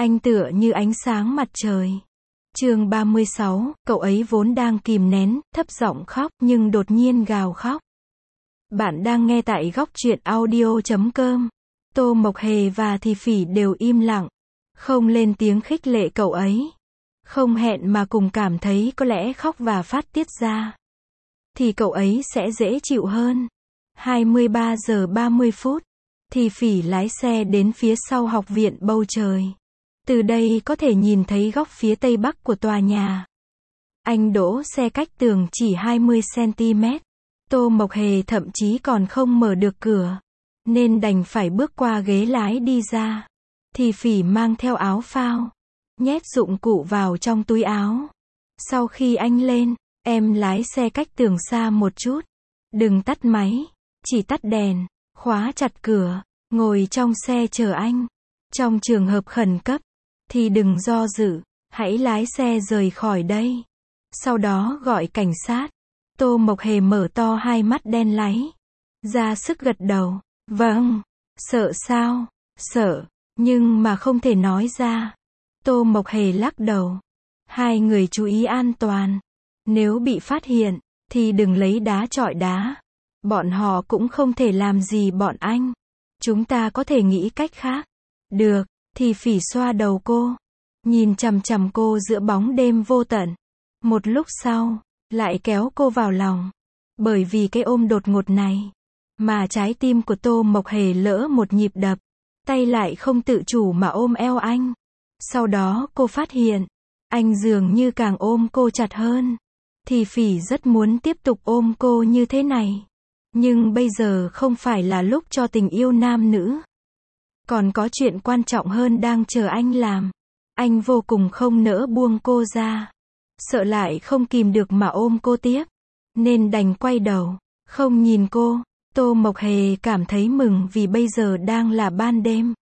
Anh tựa như ánh sáng mặt trời. Chương 36, cậu ấy vốn đang kìm nén, thấp giọng khóc, nhưng đột nhiên gào khóc. Bạn đang nghe tại Góc Truyện Audio.com. Tô Mộc Hề và Thì Phỉ đều im lặng, không lên tiếng khích lệ cậu ấy. Không hẹn mà cùng cảm thấy có lẽ khóc và phát tiết ra thì cậu ấy sẽ dễ chịu hơn. 23 giờ 30 phút, Thì Phỉ lái xe đến phía sau học viện Bầu Trời. Từ đây có thể nhìn thấy góc phía tây bắc của tòa nhà. Anh đỗ xe cách tường chỉ 20 cm. Tô Mộc Hề thậm chí còn không mở được cửa, nên đành phải bước qua ghế lái đi ra. Thì Phỉ mang theo áo phao, nhét dụng cụ vào trong túi áo. Sau khi anh lên, em lái xe cách tường xa một chút. Đừng tắt máy, chỉ tắt đèn, khóa chặt cửa, ngồi trong xe chờ anh. Trong trường hợp khẩn cấp, thì đừng do dự, hãy lái xe rời khỏi đây. Sau đó gọi cảnh sát. Tô Mộc Hề mở to hai mắt đen láy, ra sức gật đầu. Vâng. Sợ sao? Sợ, nhưng mà không thể nói ra. Tô Mộc Hề lắc đầu. Hai người chú ý an toàn. Nếu bị phát hiện, thì đừng lấy đá chọi đá. Bọn họ cũng không thể làm gì bọn anh. Chúng ta có thể nghĩ cách khác. Được. Thì Phỉ xoa đầu cô, nhìn chằm chằm cô giữa bóng đêm vô tận. Một lúc sau, lại kéo cô vào lòng. Bởi vì cái ôm đột ngột này, mà trái tim của Tô Mộc Hề lỡ một nhịp đập. Tay lại không tự chủ mà ôm eo anh. Sau đó cô phát hiện, anh dường như càng ôm cô chặt hơn. Thì Phỉ rất muốn tiếp tục ôm cô như thế này. Nhưng bây giờ không phải là lúc cho tình yêu nam nữ. Còn có chuyện quan trọng hơn đang chờ anh làm. Anh vô cùng không nỡ buông cô ra. Sợ lại không kìm được mà ôm cô tiếp. Nên đành quay đầu, không nhìn cô. Tô Mộc Hề cảm thấy mừng vì bây giờ đang là ban đêm.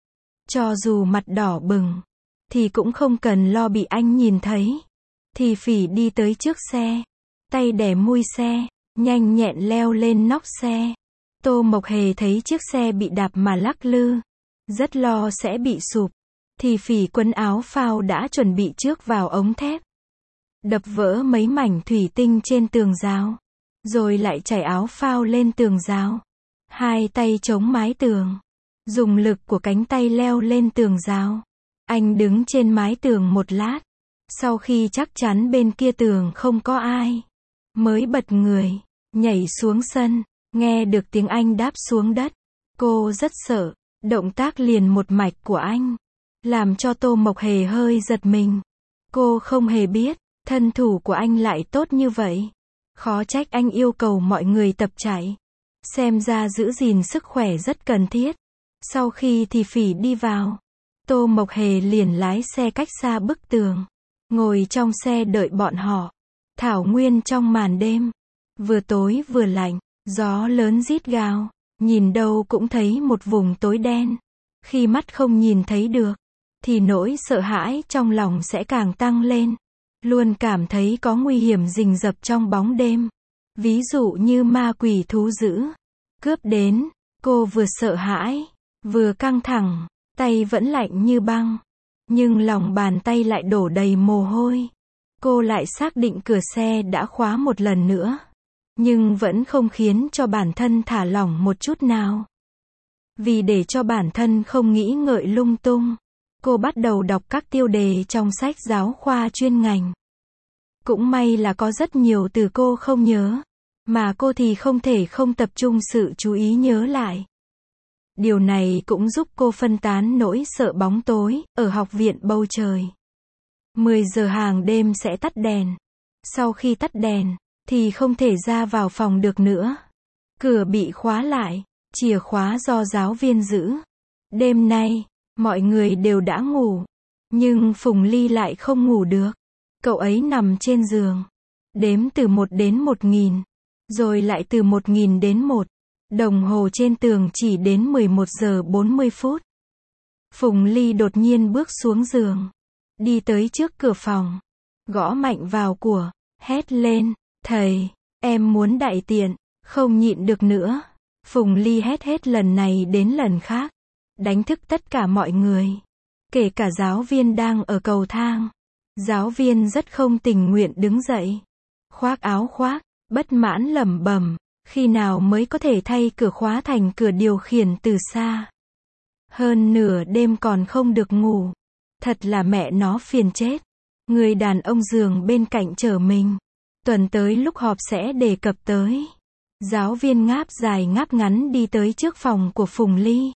Cho dù mặt đỏ bừng, thì cũng không cần lo bị anh nhìn thấy. Thì Phỉ đi tới trước xe, tay đè mui xe, nhanh nhẹn leo lên nóc xe. Tô Mộc Hề thấy chiếc xe bị đạp mà lắc lư, rất lo sẽ bị sụp. Thì Phỉ quấn áo phao đã chuẩn bị trước vào ống thép, đập vỡ mấy mảnh thủy tinh trên tường rào, rồi lại trải áo phao lên tường rào. Hai tay chống mái tường, dùng lực của cánh tay leo lên tường rào. Anh đứng trên mái tường một lát, sau khi chắc chắn bên kia tường không có ai, mới bật người, nhảy xuống sân. Nghe được tiếng anh đáp xuống đất, cô rất sợ. Động tác liền một mạch của anh, làm cho Tô Mộc Hề hơi giật mình. Cô không hề biết, thân thủ của anh lại tốt như vậy. Khó trách anh yêu cầu mọi người tập chạy. Xem ra giữ gìn sức khỏe rất cần thiết. Sau khi Thì Phỉ đi vào, Tô Mộc Hề liền lái xe cách xa bức tường, ngồi trong xe đợi bọn họ. Thảo nguyên trong màn đêm, vừa tối vừa lạnh, gió lớn rít gào. Nhìn đâu cũng thấy một vùng tối đen. Khi mắt không nhìn thấy được, thì nỗi sợ hãi trong lòng sẽ càng tăng lên. Luôn cảm thấy có nguy hiểm rình rập trong bóng đêm. Ví dụ như ma quỷ thú dữ cướp đến. Cô vừa sợ hãi, vừa căng thẳng, tay vẫn lạnh như băng. Nhưng lòng bàn tay lại đổ đầy mồ hôi. Cô lại xác định cửa xe đã khóa một lần nữa. Nhưng vẫn không khiến cho bản thân thả lỏng một chút nào. Vì để cho bản thân không nghĩ ngợi lung tung, cô bắt đầu đọc các tiêu đề trong sách giáo khoa chuyên ngành. Cũng may là có rất nhiều từ cô không nhớ, mà cô thì không thể không tập trung sự chú ý nhớ lại. Điều này cũng giúp cô phân tán nỗi sợ bóng tối ở học viện Bầu Trời. 10 giờ hàng đêm sẽ tắt đèn. Sau khi tắt đèn, thì không thể ra vào phòng được nữa. Cửa bị khóa lại, chìa khóa do giáo viên giữ. Đêm nay, mọi người đều đã ngủ. Nhưng Phùng Ly lại không ngủ được. Cậu ấy nằm trên giường, đếm từ 1 đến 1000, rồi lại từ 1000 đến 1. Đồng hồ trên tường chỉ đến 11 giờ 40 phút. Phùng Ly đột nhiên bước xuống giường, đi tới trước cửa phòng, gõ mạnh vào của, hét lên. Thầy, em muốn đại tiện. Không nhịn được nữa, Phùng Ly hét hết lần này đến lần khác, đánh thức tất cả mọi người. Kể cả giáo viên đang ở cầu thang. Giáo viên rất không tình nguyện đứng dậy. Khoác áo khoác, bất mãn lẩm bẩm, khi nào mới có thể thay cửa khóa thành cửa điều khiển từ xa. Hơn nửa đêm còn không được ngủ. Thật là mẹ nó phiền chết. Người đàn ông giường bên cạnh chờ mình. Tuần tới lúc họp sẽ đề cập tới. Giáo viên ngáp dài ngáp ngắn đi tới trước phòng của Phùng Ly.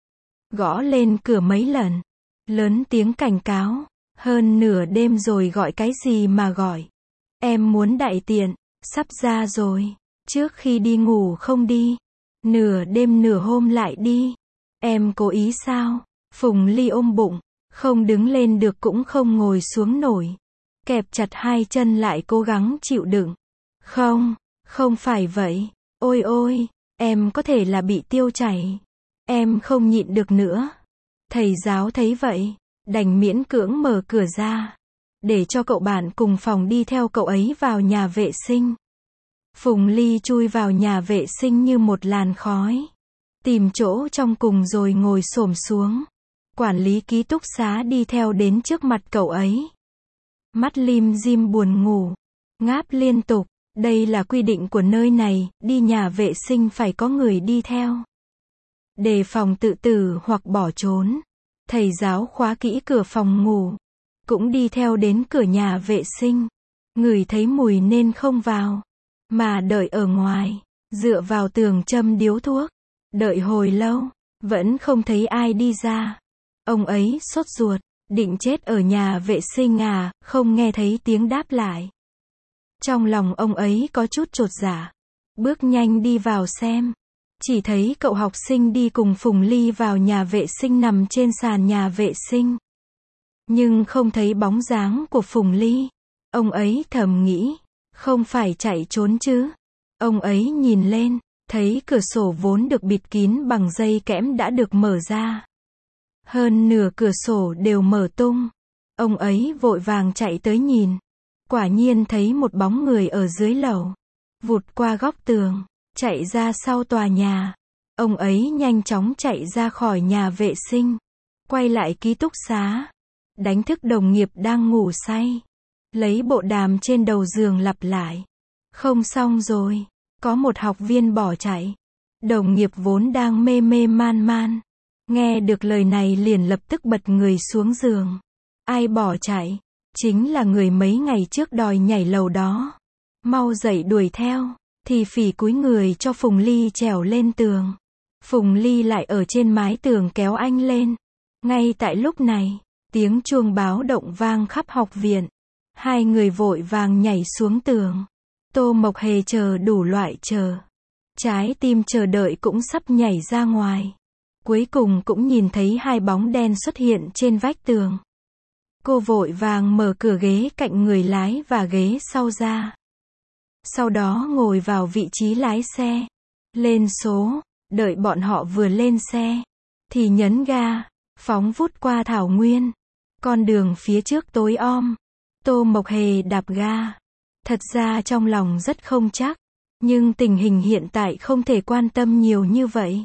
Gõ lên cửa mấy lần. Lớn tiếng cảnh cáo. Hơn nửa đêm rồi gọi cái gì mà gọi. Em muốn đại tiện. Sắp ra rồi. Trước khi đi ngủ không đi. Nửa đêm nửa hôm lại đi. Em cố ý sao? Phùng Ly ôm bụng. Không đứng lên được cũng không ngồi xuống nổi. Kẹp chặt hai chân lại cố gắng chịu đựng. Không phải vậy. Ôi ôi, em có thể là bị tiêu chảy. Em không nhịn được nữa. Thầy giáo thấy vậy, đành miễn cưỡng mở cửa ra. Để cho cậu bạn cùng phòng đi theo cậu ấy vào nhà vệ sinh. Phùng Ly chui vào nhà vệ sinh như một làn khói. Tìm chỗ trong cùng rồi ngồi xổm xuống. Quản lý ký túc xá đi theo đến trước mặt cậu ấy. Mắt lim dim buồn ngủ. Ngáp liên tục. Đây là quy định của nơi này, đi nhà vệ sinh phải có người đi theo. Đề phòng tự tử hoặc bỏ trốn. Thầy giáo khóa kỹ cửa phòng ngủ. Cũng đi theo đến cửa nhà vệ sinh. Ngửi thấy mùi nên không vào. Mà đợi ở ngoài. Dựa vào tường châm điếu thuốc. Đợi hồi lâu. Vẫn không thấy ai đi ra. Ông ấy sốt ruột. Định chết ở nhà vệ sinh à, không nghe thấy tiếng đáp lại. Trong lòng ông ấy có chút chột dạ. Bước nhanh đi vào xem. Chỉ thấy cậu học sinh đi cùng Phùng Ly vào nhà vệ sinh nằm trên sàn nhà vệ sinh. Nhưng không thấy bóng dáng của Phùng Ly. Ông ấy thầm nghĩ. Không phải chạy trốn chứ. Ông ấy nhìn lên. Thấy cửa sổ vốn được bịt kín bằng dây kẽm đã được mở ra. Hơn nửa cửa sổ đều mở tung. Ông ấy vội vàng chạy tới nhìn. Quả nhiên thấy một bóng người ở dưới lầu. Vụt qua góc tường. Chạy ra sau tòa nhà. Ông ấy nhanh chóng chạy ra khỏi nhà vệ sinh. Quay lại ký túc xá. Đánh thức đồng nghiệp đang ngủ say. Lấy bộ đàm trên đầu giường lặp lại. Không xong rồi. Có một học viên bỏ chạy. Đồng nghiệp vốn đang mê mê man man. Nghe được lời này liền lập tức bật người xuống giường. Ai bỏ chạy? Chính là người mấy ngày trước đòi nhảy lầu đó. Mau dậy đuổi theo. Thì phỉ cúi người cho Phùng Ly trèo lên tường. Phùng Ly lại ở trên mái tường kéo anh lên. Ngay tại lúc này, tiếng chuông báo động vang khắp học viện. Hai người vội vàng nhảy xuống tường. Tô Mộc Hề chờ đủ loại chờ. Trái tim chờ đợi cũng sắp nhảy ra ngoài. Cuối cùng cũng nhìn thấy hai bóng đen xuất hiện trên vách tường. Cô vội vàng mở cửa ghế cạnh người lái và ghế sau ra. Sau đó ngồi vào vị trí lái xe. Lên số, đợi bọn họ vừa lên xe. Thì nhấn ga, phóng vút qua thảo nguyên. Con đường phía trước tối om. Tô Mộc Hề đạp ga. Thật ra trong lòng rất không chắc. Nhưng tình hình hiện tại không thể quan tâm nhiều như vậy.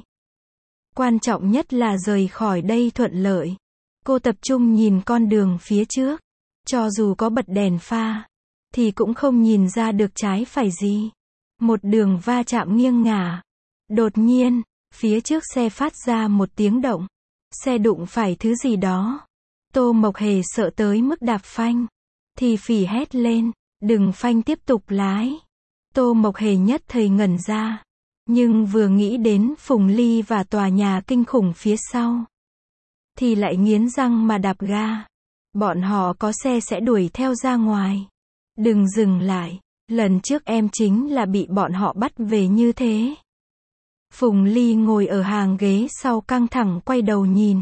Quan trọng nhất là rời khỏi đây thuận lợi. Cô tập trung nhìn con đường phía trước. Cho dù có bật đèn pha, thì cũng không nhìn ra được trái phải gì. Một đường va chạm nghiêng ngả. Đột nhiên, phía trước xe phát ra một tiếng động. Xe đụng phải thứ gì đó. Tô Mộc Hề sợ tới mức đạp phanh. Thì phỉ hét lên, đừng phanh tiếp tục lái. Tô Mộc Hề nhất thời ngẩn ra. Nhưng vừa nghĩ đến Phùng Ly và tòa nhà kinh khủng phía sau. Thì lại nghiến răng mà đạp ga. Bọn họ có xe sẽ đuổi theo ra ngoài. Đừng dừng lại. Lần trước em chính là bị bọn họ bắt về như thế. Phùng Ly ngồi ở hàng ghế sau căng thẳng quay đầu nhìn.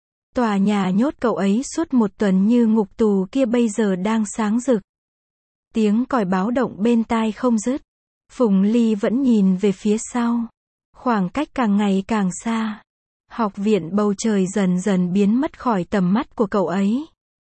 Tòa nhà nhốt cậu ấy suốt một tuần như ngục tù kia bây giờ đang sáng rực. Tiếng còi báo động bên tai không dứt. Phùng Ly vẫn nhìn về phía sau. Khoảng cách càng ngày càng xa. Học viện bầu trời dần dần biến mất khỏi tầm mắt của cậu ấy.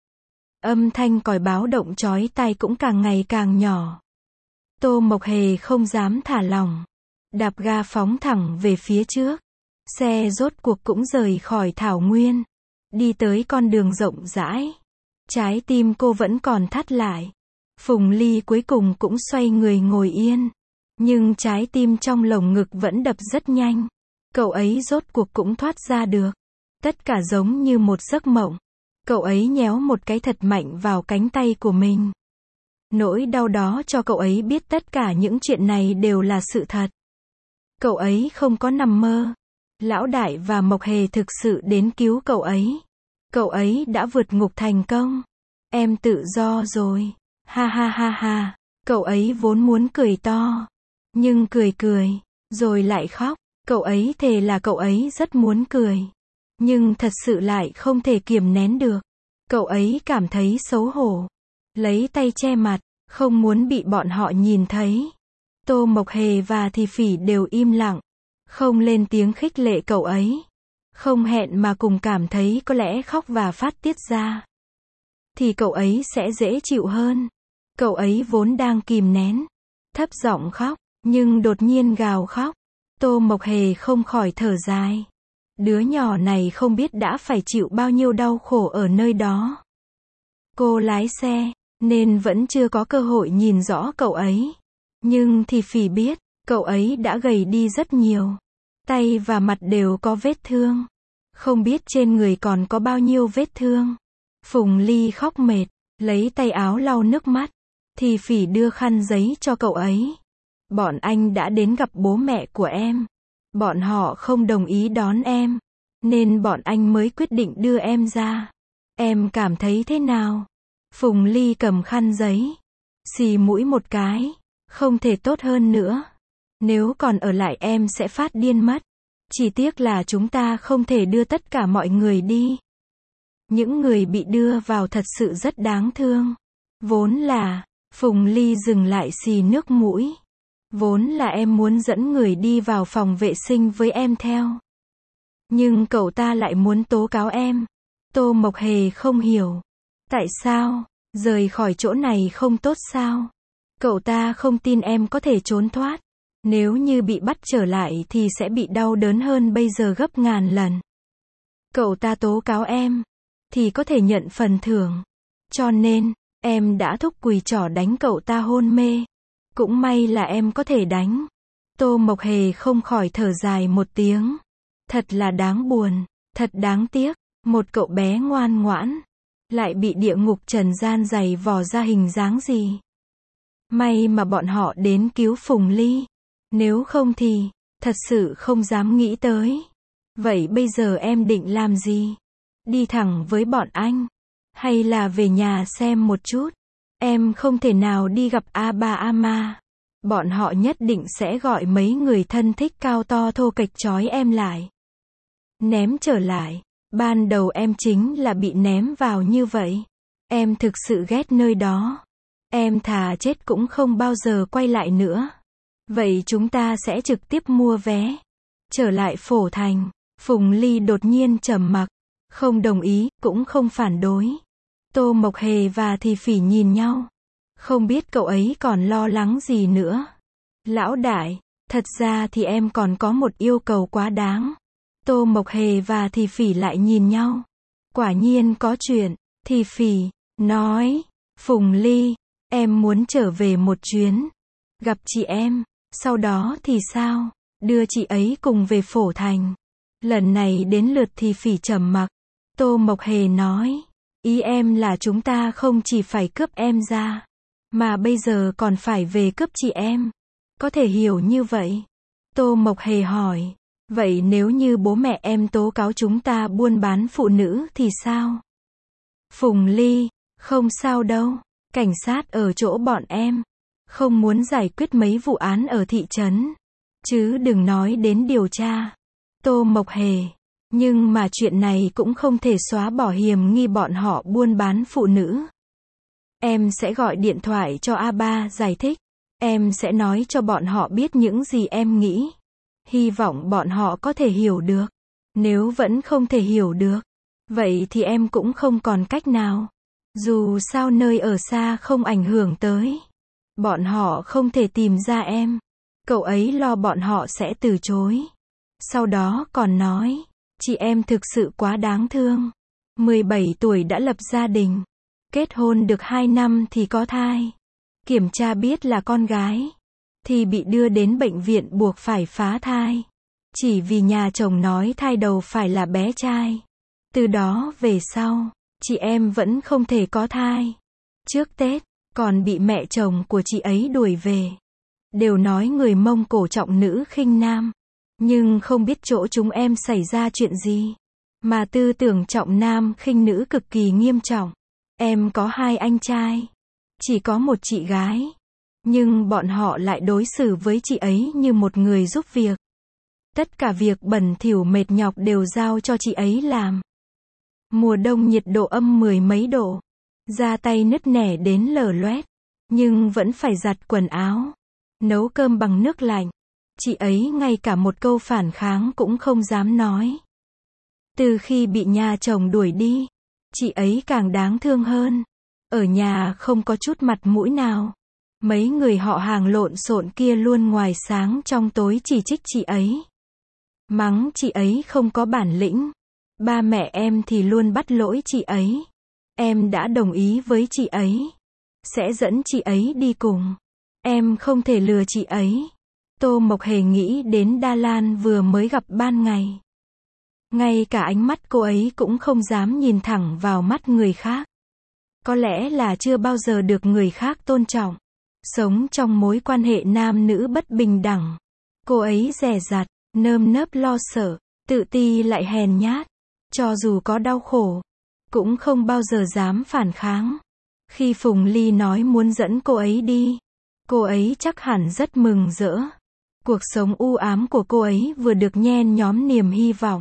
Âm thanh còi báo động chói tai cũng càng ngày càng nhỏ. Tô Mộc Hề không dám thả lỏng. Đạp ga phóng thẳng về phía trước. Xe rốt cuộc cũng rời khỏi thảo nguyên. đi tới con đường rộng rãi. Trái tim cô vẫn còn thắt lại. Phùng Ly cuối cùng cũng xoay người ngồi yên. Nhưng trái tim trong lồng ngực vẫn đập rất nhanh. Cậu ấy rốt cuộc cũng thoát ra được. Tất cả giống như một giấc mộng. Cậu ấy nhéo một cái thật mạnh vào cánh tay của mình. Nỗi đau đó cho cậu ấy biết tất cả những chuyện này đều là sự thật. Cậu ấy không có nằm mơ. Lão Đại và Mộc Hề thực sự đến cứu cậu ấy. Cậu ấy đã vượt ngục thành công. Em tự do rồi. Ha ha ha ha. Cậu ấy vốn muốn cười to. Nhưng cười, rồi lại khóc. Cậu ấy thề là cậu ấy rất muốn cười. Nhưng thật sự lại không thể kiềm nén được. Cậu ấy cảm thấy xấu hổ. Lấy tay che mặt, không muốn bị bọn họ nhìn thấy. Tô Mộc Hề và Thì Phỉ đều im lặng. Không lên tiếng khích lệ cậu ấy. Không hẹn mà cùng cảm thấy có lẽ khóc và phát tiết ra thì cậu ấy sẽ dễ chịu hơn. Cậu ấy vốn đang kìm nén, thấp giọng khóc, nhưng đột nhiên gào khóc. Tô Mộc Hề không khỏi thở dài. Đứa nhỏ này không biết đã phải chịu bao nhiêu đau khổ ở nơi đó. Cô lái xe, nên vẫn chưa có cơ hội nhìn rõ cậu ấy. Nhưng Thì Phỉ biết, cậu ấy đã gầy đi rất nhiều. Tay và mặt đều có vết thương. Không biết trên người còn có bao nhiêu vết thương. Phùng Ly khóc mệt, lấy tay áo lau nước mắt. Thì Phỉ đưa khăn giấy cho cậu ấy. Bọn anh đã đến gặp bố mẹ của em. Bọn họ không đồng ý đón em. Nên bọn anh mới quyết định đưa em ra. Em cảm thấy thế nào? Phùng Ly cầm khăn giấy. Xì mũi một cái. Không thể tốt hơn nữa. Nếu còn ở lại em sẽ phát điên mất. Chỉ tiếc là chúng ta không thể đưa tất cả mọi người đi. Những người bị đưa vào thật sự rất đáng thương. Vốn là, Phùng Ly dừng lại xì nước mũi. Vốn là em muốn dẫn người đi vào phòng vệ sinh với em theo. Nhưng cậu ta lại muốn tố cáo em. Tô Mộc Hề không hiểu. Tại sao, rời khỏi chỗ này không tốt sao? Cậu ta không tin em có thể trốn thoát. Nếu như bị bắt trở lại thì sẽ bị đau đớn hơn bây giờ gấp ngàn lần. Cậu ta tố cáo em, thì có thể nhận phần thưởng. Cho nên, em đã thúc quỳ trỏ đánh cậu ta hôn mê. Cũng may là em có thể đánh. Tô Mộc Hề không khỏi thở dài một tiếng. Thật là đáng buồn, thật đáng tiếc. Một cậu bé ngoan ngoãn, lại bị địa ngục trần gian giày vò ra hình dáng gì. May mà bọn họ đến cứu Phùng Ly. Nếu không thì, thật sự không dám nghĩ tới. Vậy bây giờ em định làm gì? Đi thẳng với bọn anh? Hay là về nhà xem một chút? Em không thể nào đi gặp A Ba A Ma. Bọn họ nhất định sẽ gọi mấy người thân thích cao to thô kệch trói em lại. Ném trở lại. Ban đầu em chính là bị ném vào như vậy. Em thực sự ghét nơi đó. Em thà chết cũng không bao giờ quay lại nữa. Vậy chúng ta sẽ trực tiếp mua vé. Trở lại Phổ Thành. Phùng Ly đột nhiên trầm mặc. Không đồng ý, cũng không phản đối. Tô Mộc Hề và Thì Phỉ nhìn nhau. Không biết cậu ấy còn lo lắng gì nữa. Lão Đại, thật ra thì em còn có một yêu cầu quá đáng. Tô Mộc Hề và Thì Phỉ lại nhìn nhau. Quả nhiên có chuyện. Thì Phỉ nói, Phùng Ly, em muốn trở về một chuyến. Gặp chị em. Sau đó thì sao? Đưa chị ấy cùng về Phổ Thành. Lần này đến lượt Thì Phỉ trầm mặc. Tô Mộc Hề nói, ý em là chúng ta không chỉ phải cướp em ra, mà bây giờ còn phải về cướp chị em. Có thể hiểu như vậy? Tô Mộc Hề hỏi, vậy nếu như bố mẹ em tố cáo chúng ta buôn bán phụ nữ thì sao? Phùng Ly, không sao đâu. Cảnh sát ở chỗ bọn em. Không muốn giải quyết mấy vụ án ở thị trấn. Chứ đừng nói đến điều tra. Tô Mộc Hề. Nhưng mà chuyện này cũng không thể xóa bỏ hiểm nghi bọn họ buôn bán phụ nữ. Em sẽ gọi điện thoại cho A3 giải thích. Em sẽ nói cho bọn họ biết những gì em nghĩ. Hy vọng bọn họ có thể hiểu được. Nếu vẫn không thể hiểu được, vậy thì em cũng không còn cách nào. Dù sao nơi ở xa không ảnh hưởng tới. Bọn họ không thể tìm ra em. Cậu ấy lo bọn họ sẽ từ chối. Sau đó còn nói, chị em thực sự quá đáng thương. 17 tuổi đã lập gia đình. Kết hôn được 2 năm thì có thai. Kiểm tra biết là con gái. Thì bị đưa đến bệnh viện buộc phải phá thai. Chỉ vì nhà chồng nói thai đầu phải là bé trai. Từ đó về sau, chị em vẫn không thể có thai. Trước Tết, còn bị mẹ chồng của chị ấy đuổi về. Đều nói người Mông Cổ trọng nữ khinh nam. Nhưng không biết chỗ chúng em xảy ra chuyện gì. Mà tư tưởng trọng nam khinh nữ cực kỳ nghiêm trọng. Em có 2 anh trai. Chỉ có một chị gái. Nhưng bọn họ lại đối xử với chị ấy như một người giúp việc. Tất cả việc bẩn thỉu mệt nhọc đều giao cho chị ấy làm. Mùa đông nhiệt độ âm 10 mấy độ. Da tay nứt nẻ đến lở loét. Nhưng vẫn phải giặt quần áo. Nấu cơm bằng nước lạnh. Chị ấy ngay cả một câu phản kháng cũng không dám nói. Từ khi bị nhà chồng đuổi đi, chị ấy càng đáng thương hơn. Ở nhà không có chút mặt mũi nào. Mấy người họ hàng lộn xộn kia luôn ngoài sáng trong tối chỉ trích chị ấy. Mắng chị ấy không có bản lĩnh. Ba mẹ em thì luôn bắt lỗi chị ấy. Em đã đồng ý với chị ấy. Sẽ dẫn chị ấy đi cùng. Em không thể lừa chị ấy. Tô Mộc Hề nghĩ đến Đa Lan vừa mới gặp ban ngày. Ngay cả ánh mắt cô ấy cũng không dám nhìn thẳng vào mắt người khác. Có lẽ là chưa bao giờ được người khác tôn trọng. Sống trong mối quan hệ nam nữ bất bình đẳng. Cô ấy dè dặt, nơm nớp lo sợ, tự ti lại hèn nhát. Cho dù có đau khổ, cũng không bao giờ dám phản kháng. Khi Phùng Ly nói muốn dẫn cô ấy đi, cô ấy chắc hẳn rất mừng rỡ. Cuộc sống u ám của cô ấy vừa được nhen nhóm niềm hy vọng.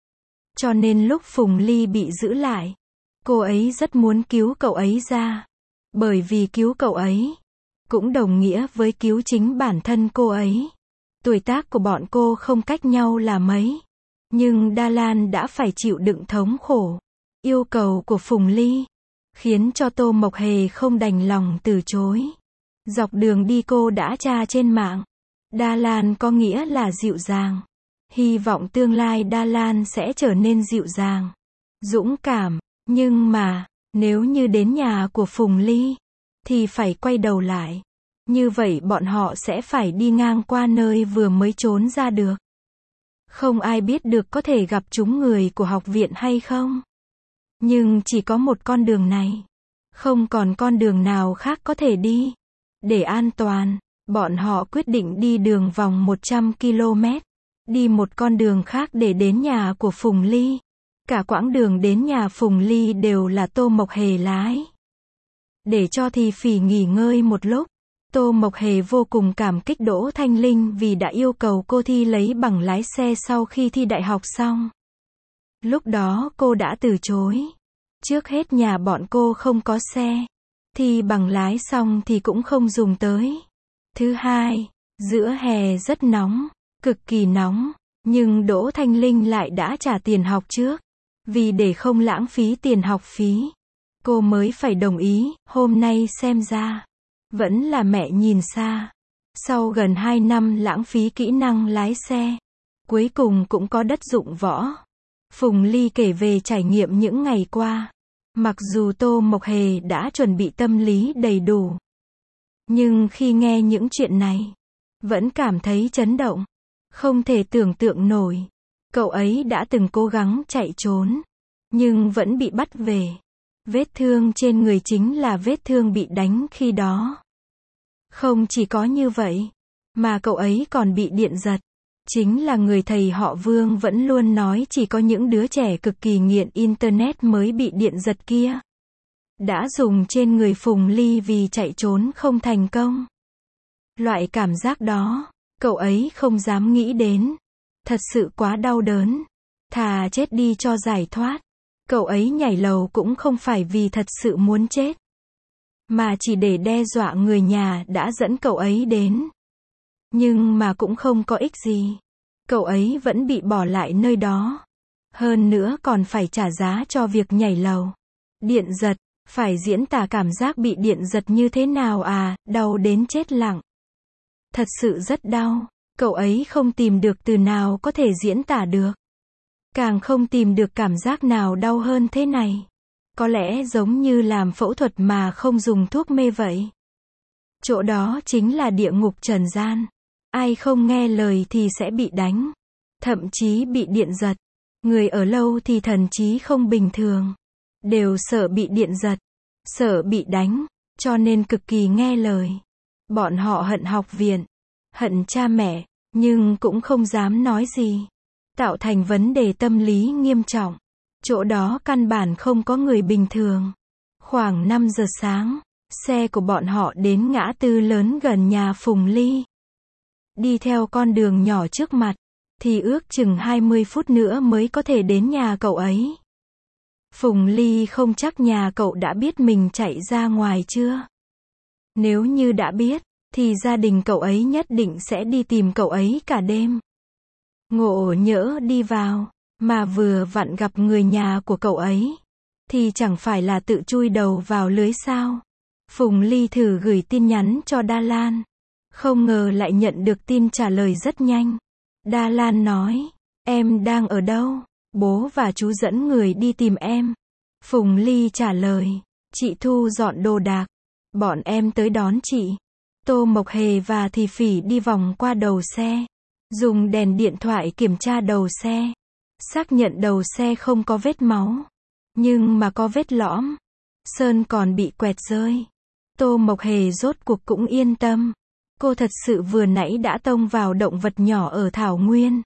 Cho nên lúc Phùng Ly bị giữ lại, cô ấy rất muốn cứu cậu ấy ra. Bởi vì cứu cậu ấy cũng đồng nghĩa với cứu chính bản thân cô ấy. Tuổi tác của bọn cô không cách nhau là mấy. Nhưng Đa Lan đã phải chịu đựng thống khổ. Yêu cầu của Phùng Ly khiến cho Tô Mộc Hề không đành lòng từ chối. Dọc đường đi cô đã tra trên mạng. Đa Lan có nghĩa là dịu dàng. Hy vọng tương lai Đa Lan sẽ trở nên dịu dàng, dũng cảm. Nhưng mà, nếu như đến nhà của Phùng Ly, thì phải quay đầu lại. Như vậy bọn họ sẽ phải đi ngang qua nơi vừa mới trốn ra được. Không ai biết được có thể gặp chúng người của học viện hay không. Nhưng chỉ có một con đường này. Không còn con đường nào khác có thể đi. Để an toàn, bọn họ quyết định đi đường vòng 100 km. Đi một con đường khác để đến nhà của Phùng Ly. Cả quãng đường đến nhà Phùng Ly đều là Tô Mộc Hề lái. Để cho Thi Phỉ nghỉ ngơi một lúc, Tô Mộc Hề vô cùng cảm kích Đỗ Thanh Linh vì đã yêu cầu cô Thi lấy bằng lái xe sau khi thi đại học xong. Lúc đó cô đã từ chối. Trước hết nhà bọn cô không có xe. Thi bằng lái xong thì cũng không dùng tới. Thứ hai, giữa hè rất nóng, cực kỳ nóng, nhưng Đỗ Thanh Linh lại đã trả tiền học trước. Vì để không lãng phí tiền học phí, cô mới phải đồng ý. Hôm nay xem ra vẫn là mẹ nhìn xa. Sau gần 2 năm lãng phí kỹ năng lái xe, cuối cùng cũng có đất dụng võ. Phùng Ly kể về trải nghiệm những ngày qua. Mặc dù Tô Mộc Hề đã chuẩn bị tâm lý đầy đủ, nhưng khi nghe những chuyện này, vẫn cảm thấy chấn động. Không thể tưởng tượng nổi. Cậu ấy đã từng cố gắng chạy trốn, nhưng vẫn bị bắt về. Vết thương trên người chính là vết thương bị đánh khi đó. Không chỉ có như vậy, mà cậu ấy còn bị điện giật. Chính là người thầy họ Vương vẫn luôn nói chỉ có những đứa trẻ cực kỳ nghiện Internet mới bị điện giật kia. Đã dùng trên người Phùng Ly vì chạy trốn không thành công. Loại cảm giác đó, cậu ấy không dám nghĩ đến. Thật sự quá đau đớn. Thà chết đi cho giải thoát. Cậu ấy nhảy lầu cũng không phải vì thật sự muốn chết, mà chỉ để đe dọa người nhà đã dẫn cậu ấy đến. Nhưng mà cũng không có ích gì. Cậu ấy vẫn bị bỏ lại nơi đó. Hơn nữa còn phải trả giá cho việc nhảy lầu. Điện giật, phải diễn tả cảm giác bị điện giật như thế nào à, đau đến chết lặng. Thật sự rất đau. Cậu ấy không tìm được từ nào có thể diễn tả được. Càng không tìm được cảm giác nào đau hơn thế này. Có lẽ giống như làm phẫu thuật mà không dùng thuốc mê vậy. Chỗ đó chính là địa ngục trần gian. Ai không nghe lời thì sẽ bị đánh. Thậm chí bị điện giật. Người ở lâu thì thần trí không bình thường. Đều sợ bị điện giật. Sợ bị đánh. Cho nên cực kỳ nghe lời. Bọn họ hận học viện. Hận cha mẹ. Nhưng cũng không dám nói gì. Tạo thành vấn đề tâm lý nghiêm trọng. Chỗ đó căn bản không có người bình thường. Khoảng 5 giờ sáng, xe của bọn họ đến ngã tư lớn gần nhà Phùng Ly. Đi theo con đường nhỏ trước mặt, thì ước chừng 20 phút nữa mới có thể đến nhà cậu ấy. Phùng Ly không chắc nhà cậu đã biết mình chạy ra ngoài chưa. Nếu như đã biết, thì gia đình cậu ấy nhất định sẽ đi tìm cậu ấy cả đêm. Ngộ nhỡ đi vào, mà vừa vặn gặp người nhà của cậu ấy, thì chẳng phải là tự chui đầu vào lưới sao. Phùng Ly thử gửi tin nhắn cho Đa Lan. Không ngờ lại nhận được tin trả lời rất nhanh. Đa Lan nói, em đang ở đâu? Bố và chú dẫn người đi tìm em. Phùng Ly trả lời, chị thu dọn đồ đạc. Bọn em tới đón chị. Tô Mộc Hề và Thì Phỉ đi vòng qua đầu xe. Dùng đèn điện thoại kiểm tra đầu xe. Xác nhận đầu xe không có vết máu. Nhưng mà có vết lõm. Sơn còn bị quẹt rơi. Tô Mộc Hề rốt cuộc cũng yên tâm. Cô thật sự vừa nãy đã tông vào động vật nhỏ ở Thảo Nguyên.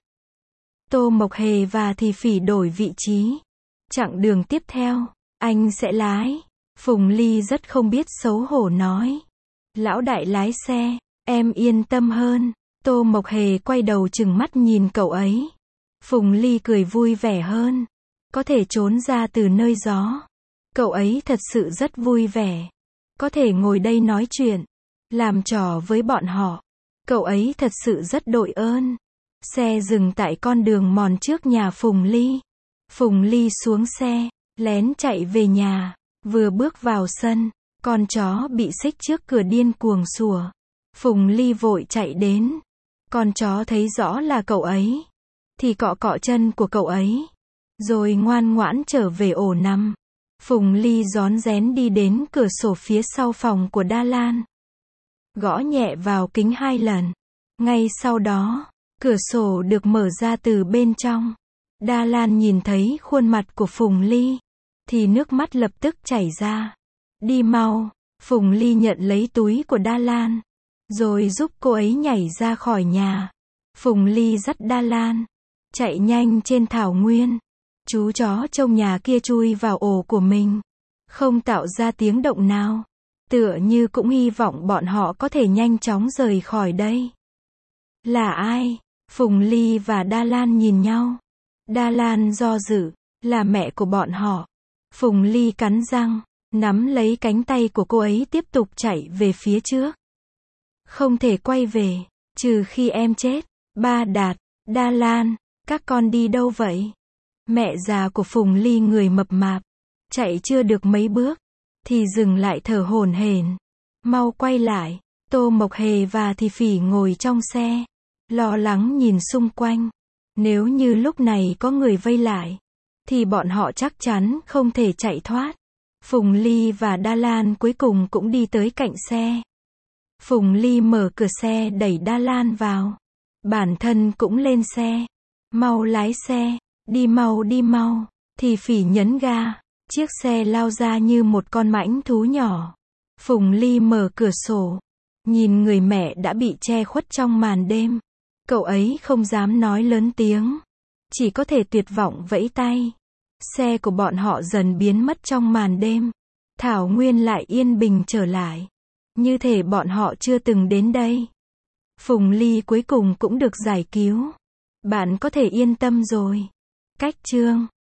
Tô Mộc Hề và Thì Phỉ đổi vị trí. Chặng đường tiếp theo, anh sẽ lái. Phùng Ly rất không biết xấu hổ nói. Lão đại lái xe, em yên tâm hơn. Tô Mộc Hề quay đầu trừng mắt nhìn cậu ấy. Phùng Ly cười vui vẻ hơn. Có thể trốn ra từ nơi gió. Cậu ấy thật sự rất vui vẻ. Có thể ngồi đây nói chuyện. Làm trò với bọn họ. Cậu ấy thật sự rất đội ơn. Xe dừng tại con đường mòn trước nhà Phùng Ly. Phùng Ly xuống xe, lén chạy về nhà. Vừa bước vào sân, con chó bị xích trước cửa điên cuồng sủa. Phùng Ly vội chạy đến. Con chó thấy rõ là cậu ấy, thì cọ cọ chân của cậu ấy, rồi ngoan ngoãn trở về ổ nằm. Phùng Ly rón rén đi đến cửa sổ phía sau phòng của Đa Lan. Gõ nhẹ vào kính 2 lần. Ngay sau đó, cửa sổ được mở ra từ bên trong. Đa Lan nhìn thấy khuôn mặt của Phùng Ly, thì nước mắt lập tức chảy ra. Đi mau. Phùng Ly nhận lấy túi của Đa Lan, rồi giúp cô ấy nhảy ra khỏi nhà. Phùng Ly dắt Đa Lan, chạy nhanh trên thảo nguyên. Chú chó trong nhà kia chui vào ổ của mình, không tạo ra tiếng động nào. Tựa như cũng hy vọng bọn họ có thể nhanh chóng rời khỏi đây. Là ai? Phùng Ly và Đa Lan nhìn nhau. Đa Lan do dự, là mẹ của bọn họ. Phùng Ly cắn răng, nắm lấy cánh tay của cô ấy tiếp tục chạy về phía trước. Không thể quay về, trừ khi em chết. Ba Đạt, Đa Lan, các con đi đâu vậy? Mẹ già của Phùng Ly người mập mạp, chạy chưa được mấy bước, thì dừng lại thở hổn hển. Mau quay lại. Tô Mộc Hề và Thì Phỉ ngồi trong xe, lo lắng nhìn xung quanh. Nếu như lúc này có người vây lại, thì bọn họ chắc chắn không thể chạy thoát. Phùng Ly và Đa Lan cuối cùng cũng đi tới cạnh xe. Phùng Ly mở cửa xe đẩy Đa Lan vào. Bản thân cũng lên xe. Mau lái xe, đi mau đi mau. Thì Phỉ nhấn ga. Chiếc xe lao ra như một con mãnh thú nhỏ. Phùng Ly mở cửa sổ, nhìn người mẹ đã bị che khuất trong màn đêm. Cậu ấy không dám nói lớn tiếng, chỉ có thể tuyệt vọng vẫy tay. Xe của bọn họ dần biến mất trong màn đêm. Thảo Nguyên lại yên bình trở lại, như thể bọn họ chưa từng đến đây. Phùng Ly cuối cùng cũng được giải cứu. Bạn có thể yên tâm rồi. Cách chương